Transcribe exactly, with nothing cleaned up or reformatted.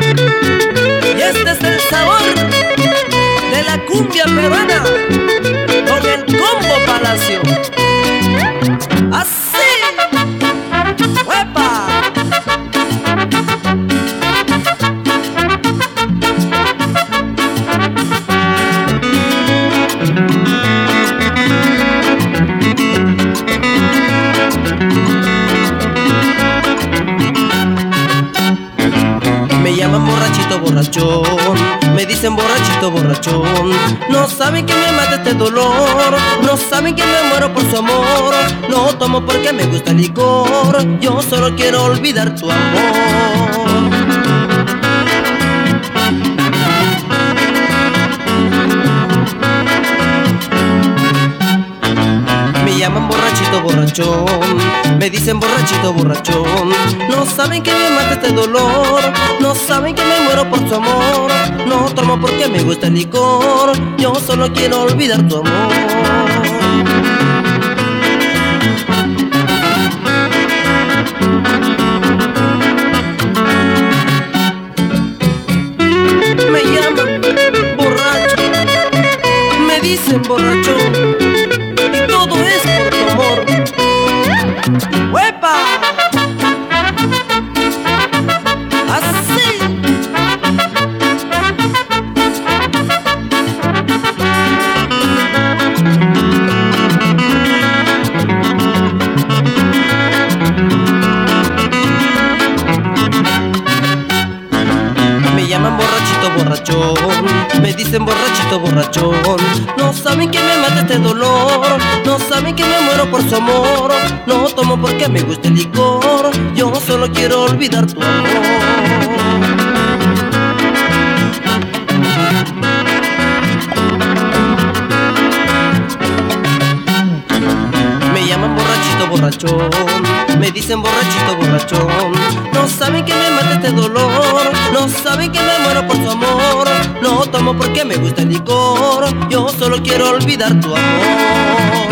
Y este es el sabor de la cumbia peruana con el Combo Palacio. Así. ¡Huepa! Me llaman borrachito borrachón, me dicen borrachito borrachón. No saben que me mata este dolor, no saben que me muero por su amor. No tomo porque me gusta el licor, yo solo quiero olvidar tu amor. Me llaman borrachito borrachón, me dicen borrachito borrachón. No saben que me mata este dolor, no saben que me muero por su amor. No tomo porque me gusta el licor, yo solo quiero olvidar tu amor. Me llaman borracho, me dicen borrachón, y todo es por tu amor. ¡Huepa! Así. Me llaman borrachito borrachón, me dicen borrachito borrachón. No saben que me mata este dolor, no saben que me muero por su amor. No tomo porque me gusta el licor, yo solo quiero olvidar tu amor. Me llaman borrachito borrachón, me dicen borrachito borrachón. No saben que me mata este dolor, no saben que me muero por su amor. No tomo porque me gusta el licor, yo solo quiero olvidar tu amor.